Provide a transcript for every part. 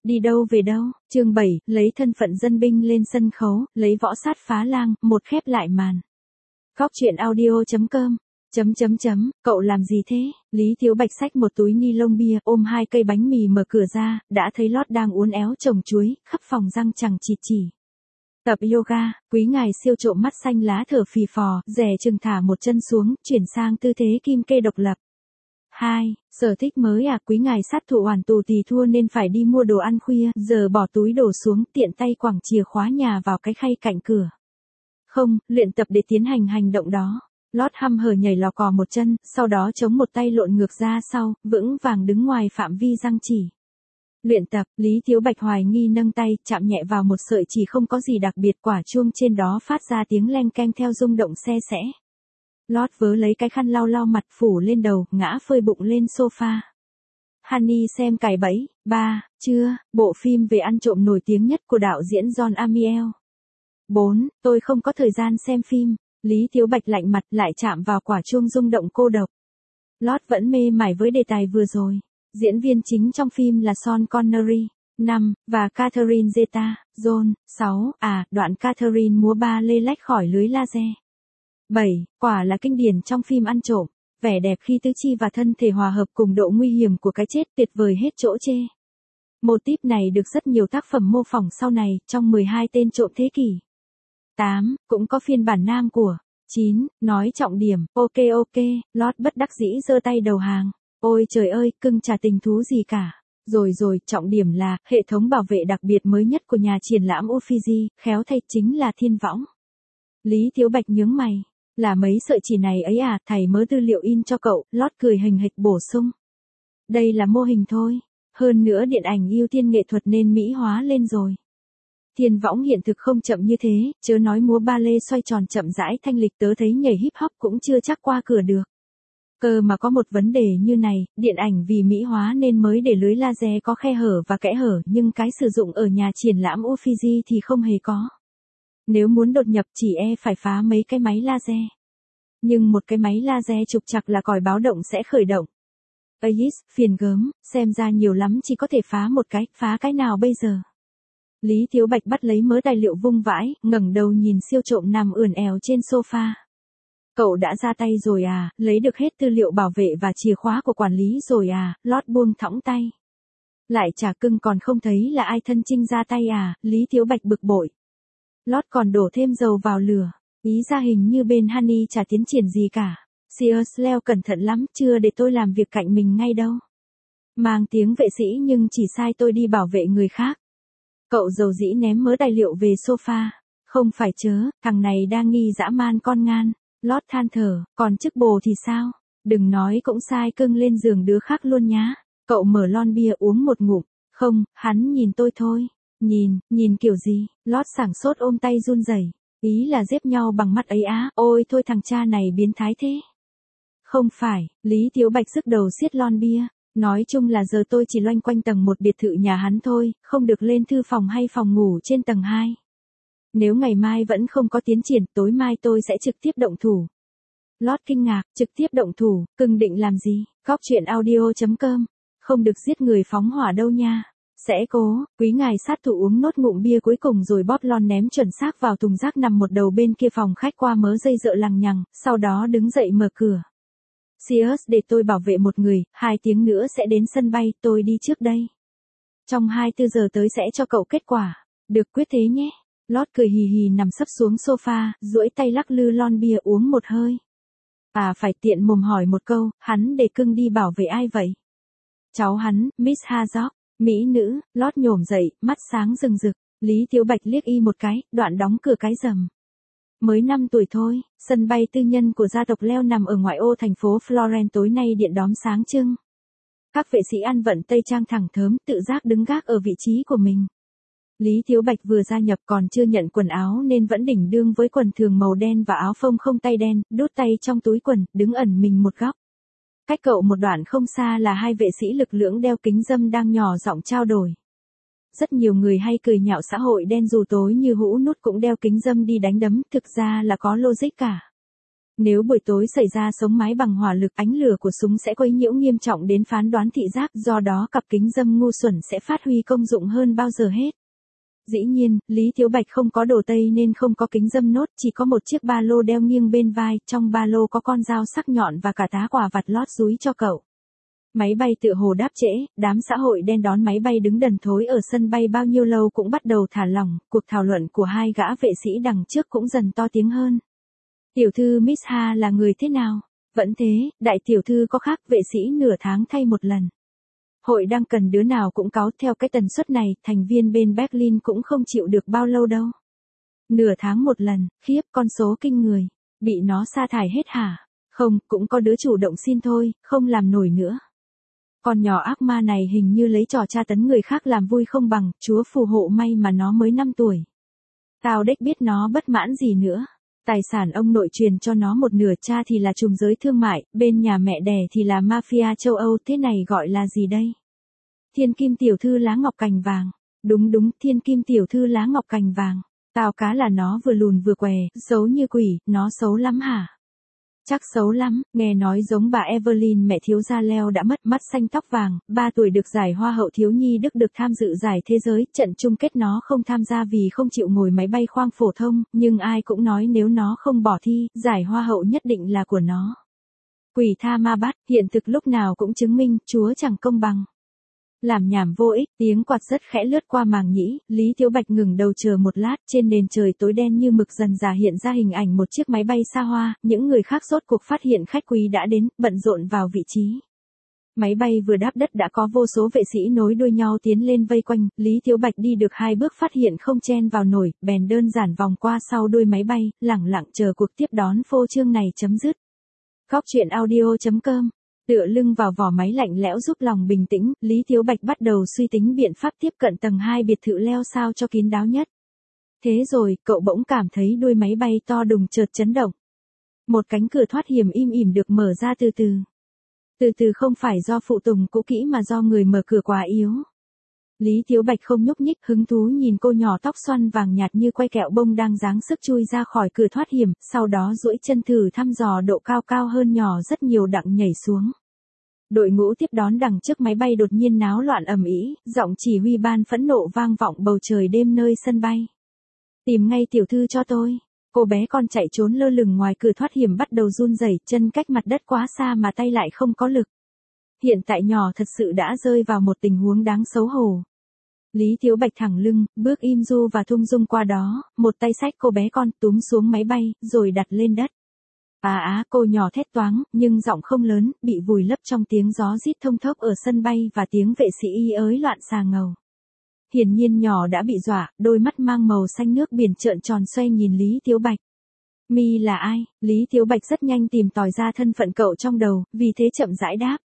đi đâu về đâu, chương 7, lấy thân phận dân binh lên sân khấu, lấy võ sát phá lang, một khép lại màn. Góc truyện audio.com. Cậu làm gì thế? Lý Thiếu Bạch xách một túi ni lông bia, ôm 2 cây bánh mì mở cửa ra, đã thấy Lót đang uốn éo trồng chuối, khắp phòng răng chẳng chỉ. Tập yoga, quý ngài siêu trộm mắt xanh lá thở phì phò, dè chừng thả một chân xuống, chuyển sang tư thế kim kê độc lập. 2. Sở thích mới à? Quý ngài sát thủ hoàn tù tì thua nên phải đi mua đồ ăn khuya, giờ bỏ túi đồ xuống, tiện tay quẳng chìa khóa nhà vào cái khay cạnh cửa. Không, luyện tập để tiến hành hành động đó. Lót hăm hở nhảy lò cò một chân, sau đó chống một tay lộn ngược ra sau, vững vàng đứng ngoài phạm vi răng chỉ. Luyện tập, Lý Thiếu Bạch hoài nghi nâng tay, chạm nhẹ vào một sợi chỉ không có gì đặc biệt, quả chuông trên đó phát ra tiếng leng keng theo rung động se sẽ. Lót vớ lấy cái khăn lau lau mặt phủ lên đầu, ngã phơi bụng lên sofa. Honey xem cày bẫy, 3, chưa, bộ phim về ăn trộm nổi tiếng nhất của đạo diễn John Amiel. 4, tôi không có thời gian xem phim. Lý Thiếu Bạch lạnh mặt lại chạm vào quả chuông rung động cô độc. Lót vẫn mê mải với đề tài vừa rồi. Diễn viên chính trong phim là Sean Connery, 5, và Catherine Zeta-Jones, 6, đoạn Catherine múa ba lê lách khỏi lưới laser. 7, quả là kinh điển trong phim ăn trộm, vẻ đẹp khi tứ chi và thân thể hòa hợp cùng độ nguy hiểm của cái chết tuyệt vời hết chỗ chê. Mô típ này được rất nhiều tác phẩm mô phỏng sau này, trong 12 tên trộm thế kỷ. 8, cũng có phiên bản nam của. 9, nói trọng điểm, ok, Lót bất đắc dĩ giơ tay đầu hàng. Ôi trời ơi, cưng chả tình thú gì cả. Rồi, trọng điểm là, hệ thống bảo vệ đặc biệt mới nhất của nhà triển lãm Uffizi, khéo thay chính là thiên võng. Lý Thiếu Bạch nhướng mày. Là mấy sợi chỉ này ấy à, thầy mớ tư liệu in cho cậu, Lót cười hình hịch bổ sung. Đây là mô hình thôi. Hơn nữa điện ảnh ưu tiên nghệ thuật nên mỹ hóa lên rồi. Thiên võng hiện thực không chậm như thế, chớ nói múa ba lê xoay tròn chậm rãi thanh lịch, tớ thấy nhảy hip hop cũng chưa chắc qua cửa được. Cơ mà có một vấn đề như này, điện ảnh vì mỹ hóa nên mới để lưới laser có khe hở và kẽ hở, nhưng cái sử dụng ở nhà triển lãm Uffizi thì không hề có. Nếu muốn đột nhập chỉ phải phá mấy cái máy laser. Nhưng một cái máy laser trục trặc là còi báo động sẽ khởi động. Ayis, phiền gớm, xem ra nhiều lắm chỉ có thể phá một cái, phá cái nào bây giờ? Lý Thiếu Bạch bắt lấy mớ tài liệu vung vãi, ngẩng đầu nhìn siêu trộm nằm ườn èo trên sofa. Cậu đã ra tay rồi à, lấy được hết tư liệu bảo vệ và chìa khóa của quản lý rồi à, Lót buông thõng tay. Lại chả cưng còn không thấy là ai thân chinh ra tay à, Lý Thiếu Bạch bực bội. Lót còn đổ thêm dầu vào lửa, ý ra hình như bên Honey chả tiến triển gì cả. Sears leo cẩn thận lắm, chưa để tôi làm việc cạnh mình ngay đâu. Mang tiếng vệ sĩ nhưng chỉ sai tôi đi bảo vệ người khác. Cậu dầu dĩ ném mớ tài liệu về sofa. Không phải chớ, thằng này đang nghi dã man con ngan. Lót than thở, còn chức bồ thì sao? Đừng nói cũng sai cưng lên giường đứa khác luôn nhá. Cậu mở lon bia uống một ngụm. Không, hắn nhìn tôi thôi. Nhìn kiểu gì? Lót sảng sốt ôm tay run rẩy. Ý là giếp nhau bằng mắt ấy á. Ôi thôi thằng cha này biến thái thế. Không phải, Lý Thiếu Bạch sức đầu xiết lon bia. Nói chung là giờ tôi chỉ loanh quanh tầng 1 biệt thự nhà hắn thôi, không được lên thư phòng hay phòng ngủ trên tầng 2. Nếu ngày mai vẫn không có tiến triển, tối mai tôi sẽ trực tiếp động thủ. Lót kinh ngạc, trực tiếp động thủ, cưng định làm gì? Góc truyện audio.com. Không được giết người phóng hỏa đâu nha. Sẽ cố, quý ngài sát thủ uống nốt ngụm bia cuối cùng rồi bóp lon ném chuẩn xác vào thùng rác nằm một đầu bên kia phòng khách qua mớ dây dợ lằng nhằng, sau đó đứng dậy mở cửa. Sears để tôi bảo vệ một người, 2 tiếng nữa sẽ đến sân bay, tôi đi trước đây. Trong 24 giờ tới sẽ cho cậu kết quả. Được quyết thế nhé. Lót cười hì hì nằm sấp xuống sofa, duỗi tay lắc lư lon bia uống một hơi. Phải tiện mồm hỏi một câu, hắn để cưng đi bảo vệ ai vậy? Cháu hắn, Miss Hazard, mỹ nữ. Lót nhổm dậy, mắt sáng rừng rực. Lý Thiếu Bạch liếc y một cái, đoạn đóng cửa cái rầm. Mới 5 tuổi thôi, sân bay tư nhân của gia tộc Leo nằm ở ngoại ô thành phố Florence, tối nay điện đóm sáng trưng. Các vệ sĩ ăn vận tây trang thẳng thớm, tự giác đứng gác ở vị trí của mình. Lý Thiếu Bạch vừa gia nhập còn chưa nhận quần áo nên vẫn đỉnh đương với quần thường màu đen và áo phông không tay đen, đút tay trong túi quần, đứng ẩn mình một góc. Cách cậu một đoạn không xa là 2 vệ sĩ lực lưỡng đeo kính râm đang nhỏ giọng trao đổi. Rất nhiều người hay cười nhạo xã hội đen dù tối như hũ nút cũng đeo kính râm đi đánh đấm, thực ra là có logic cả. Nếu buổi tối xảy ra sống mái bằng hỏa lực, ánh lửa của súng sẽ quấy nhiễu nghiêm trọng đến phán đoán thị giác, do đó cặp kính râm ngu xuẩn sẽ phát huy công dụng hơn bao giờ hết. Dĩ nhiên, Lý Thiếu Bạch không có đồ tây nên không có kính râm nốt, chỉ có một chiếc ba lô đeo nghiêng bên vai, trong ba lô có con dao sắc nhọn và cả tá quả vặt lót dúi cho cậu. Máy bay tựa hồ đáp trễ, đám xã hội đen đón máy bay đứng đần thối ở sân bay bao nhiêu lâu cũng bắt đầu thả lỏng, cuộc thảo luận của hai gã vệ sĩ đằng trước cũng dần to tiếng hơn. Tiểu thư Miss Ha là người thế nào? Vẫn thế, đại tiểu thư có khác, vệ sĩ nửa tháng thay một lần. Hội đang cần đứa nào cũng cáu, theo cái tần suất này, thành viên bên Berlin cũng không chịu được bao lâu đâu. Nửa tháng một lần, khiếp, con số kinh người. Bị nó sa thải hết hả? Không, cũng có đứa chủ động xin thôi, không làm nổi nữa. Con nhỏ ác ma này hình như lấy trò tra tấn người khác làm vui không bằng, Chúa phù hộ may mà nó mới 5 tuổi. Tao đếch biết nó bất mãn gì nữa. Tài sản ông nội truyền cho nó một nửa, cha thì là trùm giới thương mại, bên nhà mẹ đẻ thì là mafia châu Âu, thế này gọi là gì đây? Thiên kim tiểu thư lá ngọc cành vàng. Đúng đúng, thiên kim tiểu thư lá ngọc cành vàng. Tao cá là nó vừa lùn vừa què, xấu như quỷ, nó xấu lắm hả? Chắc xấu lắm, nghe nói giống bà Evelyn mẹ thiếu gia Leo đã mất, mắt xanh tóc vàng, 3 tuổi được giải Hoa hậu thiếu nhi Đức, được tham dự giải thế giới, trận chung kết nó không tham gia vì không chịu ngồi máy bay khoang phổ thông, nhưng ai cũng nói nếu nó không bỏ thi, giải Hoa hậu nhất định là của nó. Quỷ tha ma bắt, hiện thực lúc nào cũng chứng minh, Chúa chẳng công bằng. Làm nhảm vô ích, tiếng quạt rất khẽ lướt qua màng nhĩ, Lý Thiếu Bạch ngừng đầu chờ một lát, trên nền trời tối đen như mực dần dà hiện ra hình ảnh một chiếc máy bay xa hoa, những người khác rốt cuộc phát hiện khách quý đã đến, bận rộn vào vị trí. Máy bay vừa đáp đất đã có vô số vệ sĩ nối đuôi nhau tiến lên vây quanh, Lý Thiếu Bạch đi được 2 bước phát hiện không chen vào nổi, bèn đơn giản vòng qua sau đuôi máy bay, lẳng lặng chờ cuộc tiếp đón phô trương này chấm dứt. Góc truyện audio.com. Tựa lưng vào vỏ máy lạnh lẽo giúp lòng bình tĩnh, Lý Thiếu Bạch bắt đầu suy tính biện pháp tiếp cận tầng 2 biệt thự Leo sao cho kín đáo nhất. Thế rồi, cậu bỗng cảm thấy đuôi máy bay to đùng chợt chấn động. Một cánh cửa thoát hiểm im ỉm được mở ra từ từ. Từ từ không phải do phụ tùng cũ kỹ mà do người mở cửa quá yếu. Lý Thiếu Bạch không nhúc nhích, hứng thú nhìn cô nhỏ tóc xoăn vàng nhạt như quay kẹo bông đang giáng sức chui ra khỏi cửa thoát hiểm, sau đó duỗi chân thử thăm dò độ cao cao hơn nhỏ rất nhiều đặng nhảy xuống. Đội ngũ tiếp đón đằng trước máy bay đột nhiên náo loạn ầm ĩ, giọng chỉ huy ban phẫn nộ vang vọng bầu trời đêm nơi sân bay. Tìm ngay tiểu thư cho tôi. Cô bé con chạy trốn lơ lửng ngoài cửa thoát hiểm bắt đầu run rẩy, chân cách mặt đất quá xa mà tay lại không có lực. Hiện tại nhỏ thật sự đã rơi vào một tình huống đáng xấu hổ. Lý Thiếu Bạch thẳng lưng, bước im du và thung dung qua đó, một tay xách cô bé con túm xuống máy bay, rồi đặt lên đất. Cô nhỏ thét toáng, nhưng giọng không lớn, bị vùi lấp trong tiếng gió rít thông thốc ở sân bay và tiếng vệ sĩ y ới loạn xà ngầu. Hiển nhiên nhỏ đã bị dọa, đôi mắt mang màu xanh nước biển trợn tròn xoay nhìn Lý Thiếu Bạch. Mi là ai? Lý Thiếu Bạch rất nhanh tìm tòi ra thân phận cậu trong đầu, vì thế chậm rãi đáp.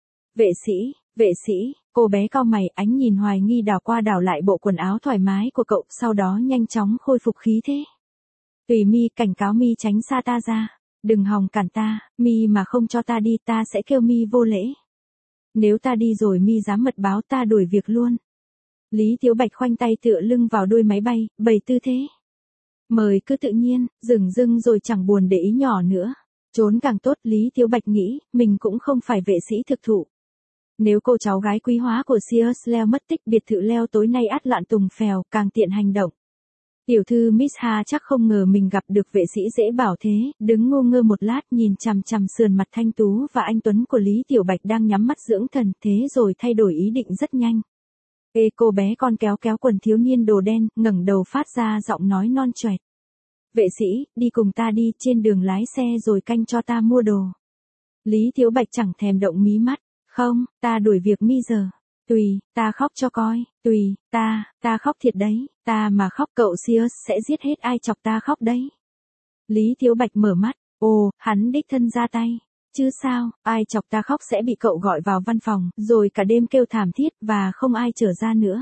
Vệ sĩ, cô bé cau mày, ánh nhìn hoài nghi đảo qua đảo lại bộ quần áo thoải mái của cậu, sau đó nhanh chóng khôi phục khí thế. Tùy Mi, cảnh cáo Mi tránh xa ta ra. Đừng hòng cản ta, Mi mà không cho ta đi ta sẽ kêu Mi vô lễ. Nếu ta đi rồi Mi dám mật báo ta đuổi việc luôn. Lý Thiếu Bạch khoanh tay tựa lưng vào đuôi máy bay, bày tư thế. Mời cứ tự nhiên, dửng dưng rồi chẳng buồn để ý nhỏ nữa. Trốn càng tốt, Lý Thiếu Bạch nghĩ, mình cũng không phải vệ sĩ thực thụ. Nếu cô cháu gái quý hóa của Sears Leo mất tích, biệt thự Leo tối nay ắt loạn tùng phèo, càng tiện hành động. Tiểu thư Miss Ha chắc không ngờ mình gặp được vệ sĩ dễ bảo thế, đứng ngu ngơ một lát nhìn chằm chằm sườn mặt thanh tú và anh tuấn của Lý Tiểu Bạch đang nhắm mắt dưỡng thần, thế rồi thay đổi ý định rất nhanh. Cô bé con kéo quần thiếu niên đồ đen, ngẩng đầu phát ra giọng nói non choẹt. Vệ sĩ, đi cùng ta đi, trên đường lái xe rồi canh cho ta mua đồ. Lý Thiếu Bạch chẳng thèm động mí mắt. Không, ta đuổi việc Mi giờ. Tùy, ta khóc cho coi, tùy, ta khóc thiệt đấy, ta mà khóc cậu Sears sẽ giết hết ai chọc ta khóc đấy. Lý Thiếu Bạch mở mắt, hắn đích thân ra tay. Chứ sao, ai chọc ta khóc sẽ bị cậu gọi vào văn phòng, rồi cả đêm kêu thảm thiết và không ai trở ra nữa.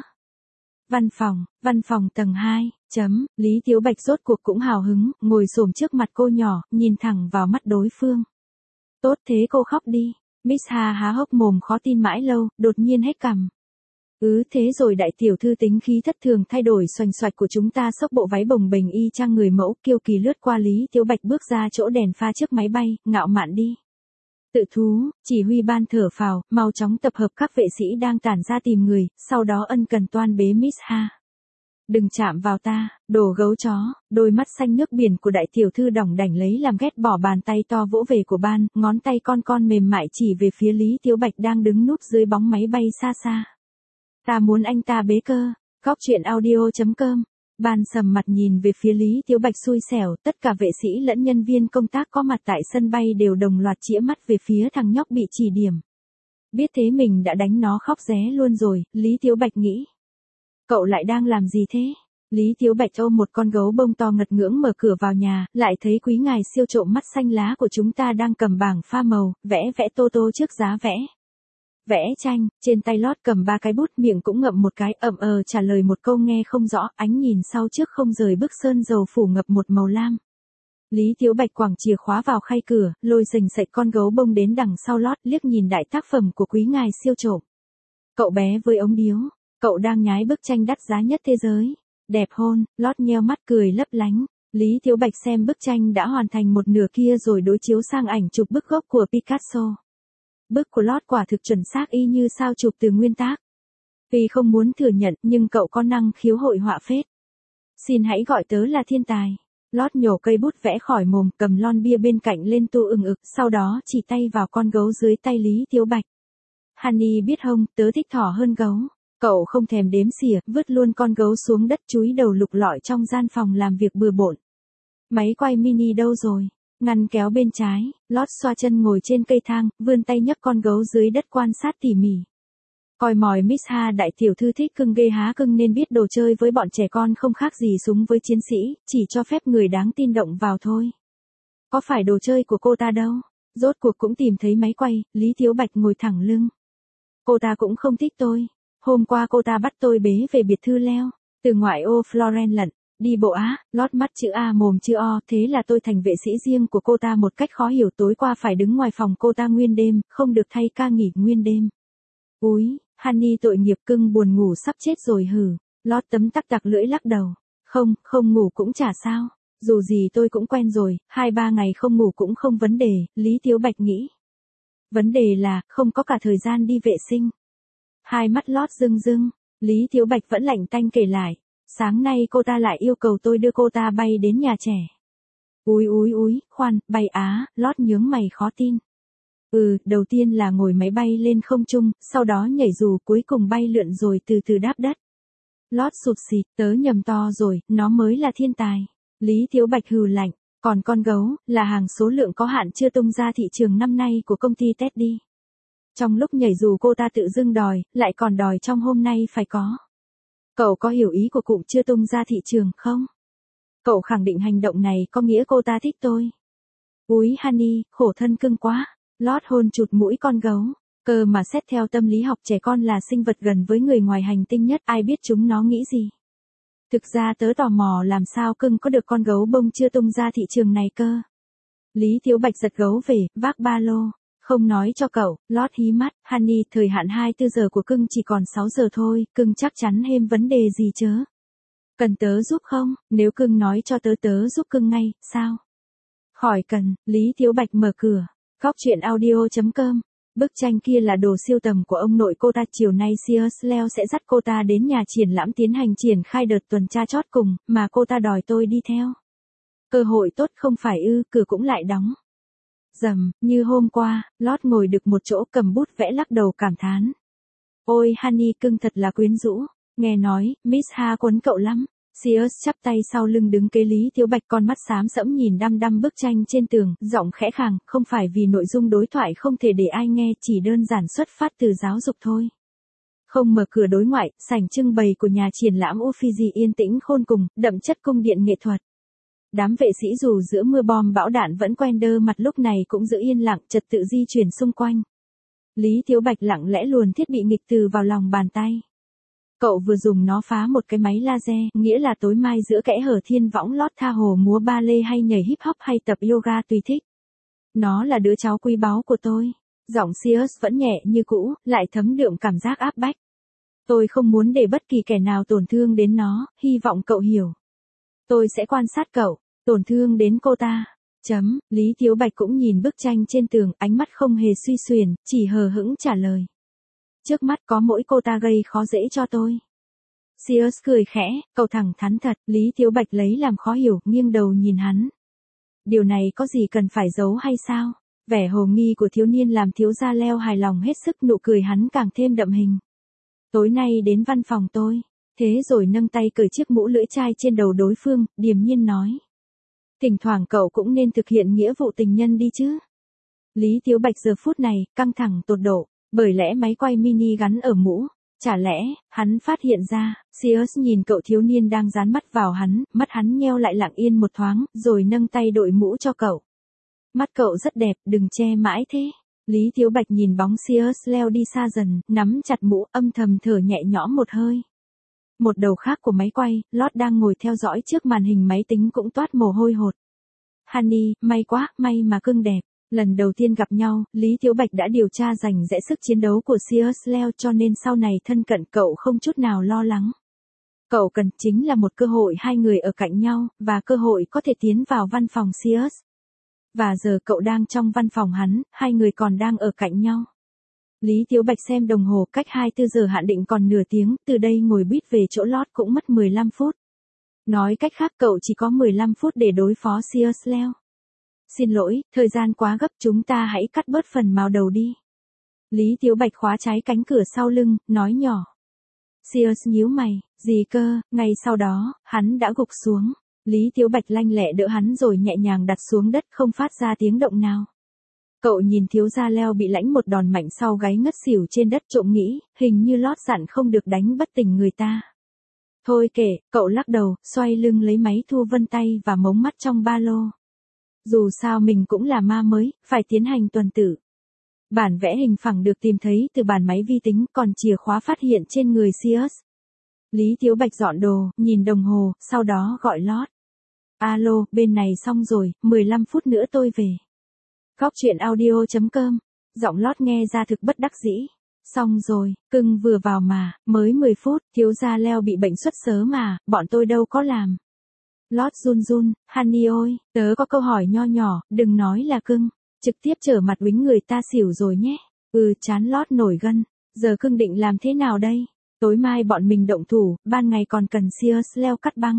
Văn phòng tầng 2, Lý Thiếu Bạch rốt cuộc cũng hào hứng, ngồi xổm trước mặt cô nhỏ, nhìn thẳng vào mắt đối phương. Tốt thế cô khóc đi. Miss Ha há hốc mồm khó tin mãi lâu, đột nhiên hết cằm. Thế rồi đại tiểu thư tính khí thất thường thay đổi xoành xoạch của chúng ta, xốc bộ váy bồng bềnh y chang người mẫu, kiêu kỳ lướt qua Lý Tiếu Bạch bước ra chỗ đèn pha trước máy bay, ngạo mạn đi. Tự thú, chỉ huy ban thở phào, mau chóng tập hợp các vệ sĩ đang tản ra tìm người, sau đó ân cần toan bế Miss Ha. Đừng chạm vào ta, đồ gấu chó. Đôi mắt xanh nước biển của đại tiểu thư đỏng đảnh lấy làm ghét, bỏ bàn tay to vỗ về của ban, ngón tay con mềm mại chỉ về phía Lý Tiếu Bạch đang đứng núp dưới bóng máy bay xa xa. Ta muốn anh ta bế cơ. Góc truyện audio.com. Ban sầm mặt nhìn về phía Lý Tiếu Bạch xui xẻo, tất cả vệ sĩ lẫn nhân viên công tác có mặt tại sân bay đều đồng loạt chĩa mắt về phía thằng nhóc bị chỉ điểm. Biết thế mình đã đánh nó khóc ré luôn rồi, Lý Tiếu Bạch nghĩ. Cậu lại đang làm gì thế? Lý Tiếu Bạch ôm một con gấu bông to ngật ngưỡng mở cửa vào nhà, lại thấy quý ngài siêu trộm mắt xanh lá của chúng ta đang cầm bảng pha màu, vẽ tô tô trước giá vẽ. Vẽ tranh, trên tay lót cầm 3 cái bút, miệng cũng ngậm một cái, trả lời một câu nghe không rõ, ánh nhìn sau trước không rời bức sơn dầu phủ ngập một màu lam. Lý Tiếu Bạch quẳng chìa khóa vào khay cửa, lôi sành sạch con gấu bông đến đằng sau lót, liếc nhìn đại tác phẩm của quý ngài siêu trộm. Cậu bé với ống điếu, cậu đang nhái bức tranh đắt giá nhất thế giới. Đẹp hôn, lót nheo mắt cười lấp lánh. Lý Tiếu Bạch xem bức tranh đã hoàn thành một nửa kia rồi đối chiếu sang ảnh chụp bức gốc của Picasso. Bức của lót quả thực chuẩn xác y như sao chụp từ nguyên tác. Vì không muốn thừa nhận nhưng cậu có năng khiếu hội họa phết. Xin hãy gọi tớ là thiên tài. Lót nhổ cây bút vẽ khỏi mồm, cầm lon bia bên cạnh lên tu ực, sau đó chỉ tay vào con gấu dưới tay Lý Tiếu Bạch. Honey biết không, tớ thích thỏ hơn gấu. Cậu không thèm đếm xỉa, vứt luôn con gấu xuống đất, chúi đầu lục lọi trong gian phòng làm việc bừa bộn. Máy quay mini đâu rồi? Ngăn kéo bên trái, lót xoa chân ngồi trên cây thang, vươn tay nhấc con gấu dưới đất quan sát tỉ mỉ. Coi mòi Miss Ha đại tiểu thư thích cưng ghê há cưng nên biết đồ chơi với bọn trẻ con không khác gì súng với chiến sĩ, chỉ cho phép người đáng tin động vào thôi. Có phải đồ chơi của cô ta đâu. Rốt cuộc cũng tìm thấy máy quay, Lý Tiếu Bạch ngồi thẳng lưng. Cô ta cũng không thích tôi. Hôm qua cô ta bắt tôi bế về biệt thự leo, từ ngoại ô Florence lận, đi bộ á, lót mắt chữ A mồm chữ O, thế là tôi thành vệ sĩ riêng của cô ta một cách khó hiểu, tối qua phải đứng ngoài phòng cô ta nguyên đêm, không được thay ca nghỉ nguyên đêm. Úi, Honey tội nghiệp cưng buồn ngủ sắp chết rồi hử, lót tấm tắc tặc lưỡi lắc đầu, không ngủ cũng chả sao, dù gì tôi cũng quen rồi, 2-3 ngày không ngủ cũng không vấn đề, Lý Tiếu Bạch nghĩ. Vấn đề là, không có cả thời gian đi vệ sinh. Hai mắt lót rưng rưng, Lý Tiếu Bạch vẫn lạnh tanh kể lại, sáng nay cô ta lại yêu cầu tôi đưa cô ta bay đến nhà trẻ. Úi, khoan, bay á, lót nhướng mày khó tin. Đầu tiên là ngồi máy bay lên không trung, sau đó nhảy dù, cuối cùng bay lượn rồi từ từ đáp đất. Lót sụt xịt, tớ nhầm to rồi, nó mới là thiên tài. Lý Tiếu Bạch hừ lạnh, còn con gấu, là hàng số lượng có hạn chưa tung ra thị trường năm nay của công ty Teddy. Trong lúc nhảy dù cô ta tự dưng đòi, lại còn đòi trong hôm nay phải có. Cậu có hiểu ý của cụm chưa tung ra thị trường không? Cậu khẳng định hành động này có nghĩa cô ta thích tôi. Úi Honey, khổ thân cưng quá. Lót hôn chụt mũi con gấu. Cơ mà xét theo tâm lý học trẻ con là sinh vật gần với người ngoài hành tinh nhất, ai biết chúng nó nghĩ gì. Thực ra tớ tò mò làm sao cưng có được con gấu bông chưa tung ra thị trường này cơ. Lý Tiếu Bạch giật gấu về, vác ba lô. Không nói cho cậu, lót hí mắt, Honey, thời hạn 24 giờ của cưng chỉ còn 6 giờ thôi, cưng chắc chắn thêm vấn đề gì chớ. Cần tớ giúp không? Nếu cưng nói cho tớ giúp cưng ngay, sao? Khỏi cần, Lý Tiếu Bạch mở cửa. Góc truyện audio.com. Bức tranh kia là đồ siêu tầm của ông nội cô ta, chiều nay Sears Leo sẽ dắt cô ta đến nhà triển lãm tiến hành triển khai đợt tuần tra chót cùng, mà cô ta đòi tôi đi theo. Cơ hội tốt không phải cửa cũng lại đóng. Dầm, như hôm qua, lót ngồi được một chỗ cầm bút vẽ lắc đầu cảm thán. Ôi Honey cưng thật là quyến rũ, nghe nói, Miss Ha quấn cậu lắm. Sears chắp tay sau lưng đứng kế Lý Tiếu Bạch, con mắt xám sẫm nhìn đăm đăm bức tranh trên tường, giọng khẽ khàng, không phải vì nội dung đối thoại không thể để ai nghe, chỉ đơn giản xuất phát từ giáo dục thôi. Không mở cửa đối ngoại, sảnh trưng bày của nhà triển lãm Uffizi yên tĩnh khôn cùng, đậm chất cung điện nghệ thuật. Đám vệ sĩ dù giữa mưa bom bão đạn vẫn quen đơ mặt lúc này cũng giữ yên lặng, trật tự di chuyển xung quanh. Lý Tiếu Bạch lặng lẽ luồn thiết bị nghịch từ vào lòng bàn tay. Cậu vừa dùng nó phá một cái máy laser, nghĩa là tối mai giữa kẽ hở thiên võng lót tha hồ múa ba lê hay nhảy hip hop hay tập yoga tùy thích. Nó là đứa cháu quý báu của tôi. Giọng Sears vẫn nhẹ như cũ, lại thấm đượm cảm giác áp bách. Tôi không muốn để bất kỳ kẻ nào tổn thương đến nó, hy vọng cậu hiểu. Tôi sẽ quan sát cậu, tổn thương đến cô ta. Lý Thiếu Bạch cũng nhìn bức tranh trên tường, ánh mắt không hề suy xuyển, chỉ hờ hững trả lời. Trước mắt có mỗi cô ta gây khó dễ cho tôi. Sears cười khẽ, cậu thẳng thắn thật, Lý Thiếu Bạch lấy làm khó hiểu, nghiêng đầu nhìn hắn. Điều này có gì cần phải giấu hay sao? Vẻ hồ nghi của thiếu niên làm thiếu gia Leo hài lòng hết sức, nụ cười hắn càng thêm đậm hình. Tối nay đến văn phòng tôi. Thế rồi nâng tay cởi chiếc mũ lưỡi chai trên đầu đối phương, điềm nhiên nói. Thỉnh thoảng cậu cũng nên thực hiện nghĩa vụ tình nhân đi chứ. Lý Thiếu Bạch giờ phút này, căng thẳng tột độ, bởi lẽ máy quay mini gắn ở mũ. Chả lẽ, hắn phát hiện ra, Sears nhìn cậu thiếu niên đang dán mắt vào hắn, mắt hắn nheo lại lặng yên một thoáng, rồi nâng tay đội mũ cho cậu. Mắt cậu rất đẹp, đừng che mãi thế. Lý Thiếu Bạch nhìn bóng Sears leo đi xa dần, nắm chặt mũ, âm thầm thở nhẹ nhõm một hơi. Một đầu khác của máy quay, Lót đang ngồi theo dõi trước màn hình máy tính cũng toát mồ hôi hột. Honey, may quá, may mà cưng đẹp. Lần đầu tiên gặp nhau, Lý Thiếu Bạch đã điều tra rành rẽ sức chiến đấu của Sears Leo, cho nên sau này thân cận cậu không chút nào lo lắng. Cậu cần chính là một cơ hội hai người ở cạnh nhau, và cơ hội có thể tiến vào văn phòng Sears. Và giờ cậu đang trong văn phòng hắn, hai người còn đang ở cạnh nhau. Lý Thiếu Bạch xem đồng hồ, cách 24 giờ hạn định còn nửa tiếng, từ đây ngồi buýt về chỗ Lót cũng mất 15 phút. Nói cách khác cậu chỉ có 15 phút để đối phó Sears Leo. Xin lỗi, thời gian quá gấp, chúng ta hãy cắt bớt phần màu đầu đi. Lý Thiếu Bạch khóa trái cánh cửa sau lưng, nói nhỏ. Sears nhíu mày, gì cơ, ngay sau đó, hắn đã gục xuống. Lý Thiếu Bạch lanh lẹ đỡ hắn rồi nhẹ nhàng đặt xuống đất, không phát ra tiếng động nào. Cậu nhìn thiếu gia Leo bị lãnh một đòn mạnh sau gáy ngất xỉu trên đất, trộm nghĩ, hình như Lót dặn không được đánh bất tỉnh người ta. Thôi kệ, cậu lắc đầu, xoay lưng lấy máy thu vân tay và mống mắt trong ba lô. Dù sao mình cũng là ma mới, phải tiến hành tuần tự. Bản vẽ hình phẳng được tìm thấy từ bàn máy vi tính, còn chìa khóa phát hiện trên người Sears. Lý Thiếu Bạch dọn đồ, nhìn đồng hồ, sau đó gọi Lót. Alo, bên này xong rồi, 15 phút nữa tôi về. Góc truyện audio.com, giọng Lót nghe ra thực bất đắc dĩ. Xong rồi, cưng vừa vào mà, mới 10 phút, thiếu gia Leo bị bệnh xuất sớm mà, bọn tôi đâu có làm. Lót run run, Honey ơi, tớ có câu hỏi nho nhỏ, đừng nói là cưng, trực tiếp trở mặt uýnh người ta xỉu rồi nhé. Chán. Lót nổi gân, giờ cưng định làm thế nào đây? Tối mai bọn mình động thủ, ban ngày còn cần Sears Leo cắt băng.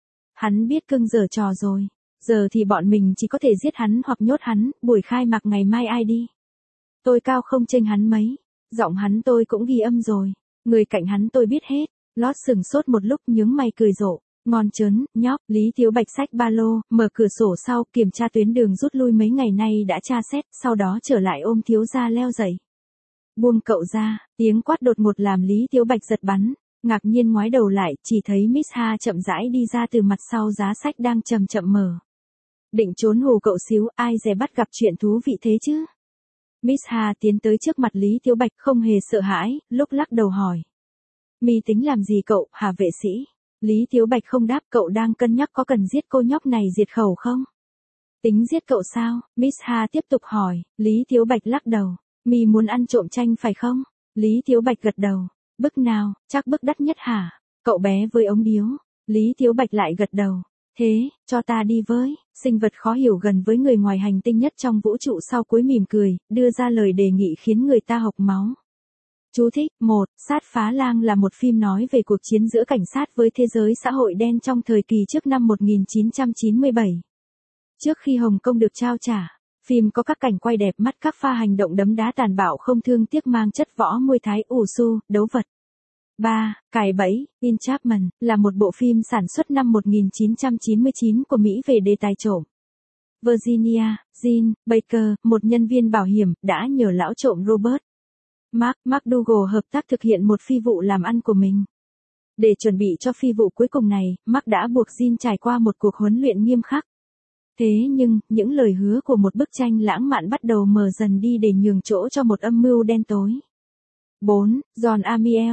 Hắn biết cưng giở trò rồi, giờ thì bọn mình chỉ có thể giết hắn hoặc nhốt hắn, buổi khai mạc ngày mai ai đi. Tôi cao không chênh hắn mấy, giọng hắn tôi cũng ghi âm rồi, người cạnh hắn tôi biết hết. Lót sừng sốt một lúc nhướng mày cười rộ. Ngon chớn, nhóc. Lý Thiếu Bạch xách ba lô, mở cửa sổ sau, kiểm tra tuyến đường rút lui mấy ngày nay đã tra xét, sau đó trở lại ôm thiếu gia Leo dậy. Buông cậu ra, tiếng quát đột ngột làm Lý Thiếu Bạch giật bắn, ngạc nhiên ngoái đầu lại, chỉ thấy Miss Ha chậm rãi đi ra từ mặt sau giá sách đang chậm chậm mở. Định trốn hù cậu xíu, ai dè bắt gặp chuyện thú vị thế chứ? Miss Ha tiến tới trước mặt Lý Thiếu Bạch không hề sợ hãi, lúc lắc đầu hỏi. Mi tính làm gì cậu, hả vệ sĩ? Lý Thiếu Bạch không đáp, cậu đang cân nhắc có cần giết cô nhóc này diệt khẩu không? Tính giết cậu sao? Miss Ha tiếp tục hỏi. Lý Thiếu Bạch lắc đầu. Mi muốn ăn trộm chanh phải không? Lý Thiếu Bạch gật đầu. Bức nào, chắc bức đắt nhất hả? Cậu bé với ống điếu. Lý Thiếu Bạch lại gật đầu. Thế, cho ta đi với. Sinh vật khó hiểu gần với người ngoài hành tinh nhất trong vũ trụ sau cuối mỉm cười, đưa ra lời đề nghị khiến người ta hộc máu. Chú thích, 1. Sát phá lang là một phim nói về cuộc chiến giữa cảnh sát với thế giới xã hội đen trong thời kỳ trước năm 1997. Trước khi Hồng Kông được trao trả, phim có các cảnh quay đẹp mắt, các pha hành động đấm đá tàn bạo không thương tiếc mang chất võ Muay Thái, ủ su, đấu vật. 3. Cài bẫy, In Chapman, là một bộ phim sản xuất năm 1999 của Mỹ về đề tài trộm. Virginia, Jean Baker, một nhân viên bảo hiểm, đã nhờ lão trộm Robert McDougal hợp tác thực hiện một phi vụ làm ăn của mình. Để chuẩn bị cho phi vụ cuối cùng này, Mark đã buộc Jean trải qua một cuộc huấn luyện nghiêm khắc. Thế nhưng, những lời hứa của một bức tranh lãng mạn bắt đầu mờ dần đi để nhường chỗ cho một âm mưu đen tối. 4. John Amiel,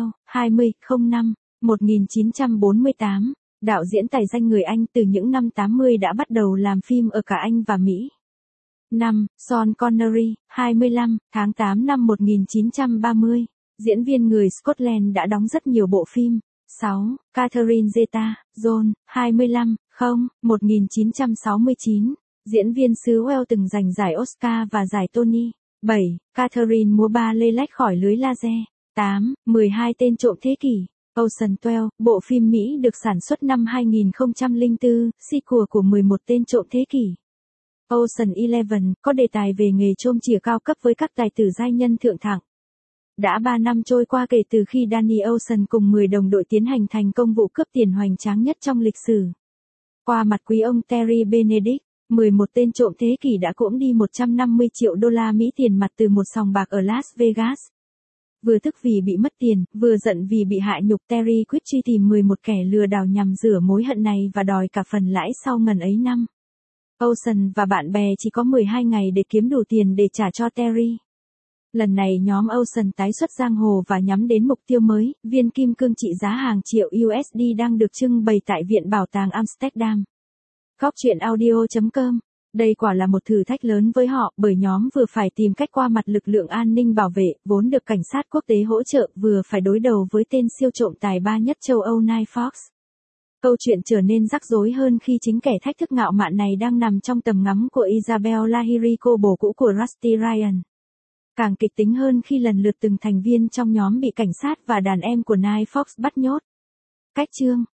1948, đạo diễn tài danh người Anh từ những năm 80 đã bắt đầu làm phim ở cả Anh và Mỹ. 5. Sean Connery, 25, tháng 8 năm 1930, Diễn viên người Scotland đã đóng rất nhiều bộ phim. 6. Catherine Zeta-Jones, 25, 1969. Diễn viên xứ Wales từng giành giải Oscar và giải Tony. 7. Catherine múa ba lê lách khỏi lưới laser. 8. 12 tên trộm thế kỷ. Ocean 12, bộ phim Mỹ được sản xuất năm 2004, sequel của 11 tên trộm thế kỷ. Ocean 11, có đề tài về nghề trộm chìa cao cấp với các tài tử giai nhân thượng hạng. Đã 3 năm trôi qua kể từ khi Danny Ocean cùng 10 đồng đội tiến hành thành công vụ cướp tiền hoành tráng nhất trong lịch sử. Qua mặt quý ông Terry Benedict, 11 tên trộm thế kỷ đã cỗng đi 150 triệu đô la Mỹ tiền mặt từ một sòng bạc ở Las Vegas. Vừa tức vì bị mất tiền, vừa giận vì bị hại nhục, Terry quyết truy tìm 11 kẻ lừa đảo nhằm rửa mối hận này và đòi cả phần lãi sau ngần ấy năm. Ocean và bạn bè chỉ có 12 ngày để kiếm đủ tiền để trả cho Terry. Lần này nhóm Ocean tái xuất giang hồ và nhắm đến mục tiêu mới, viên kim cương trị giá hàng triệu USD đang được trưng bày tại Viện Bảo tàng Amsterdam. Góc truyện audio.com. Đây quả là một thử thách lớn với họ, bởi nhóm vừa phải tìm cách qua mặt lực lượng an ninh bảo vệ, vốn được cảnh sát quốc tế hỗ trợ, vừa phải đối đầu với tên siêu trộm tài ba nhất châu Âu Guy Fawkes. Câu chuyện trở nên rắc rối hơn khi chính kẻ thách thức ngạo mạn này đang nằm trong tầm ngắm của Isabel Lahiri, cô bồ cũ của Rusty Ryan. Càng kịch tính hơn khi lần lượt từng thành viên trong nhóm bị cảnh sát và đàn em của Guy Fawkes bắt nhốt. Cách chương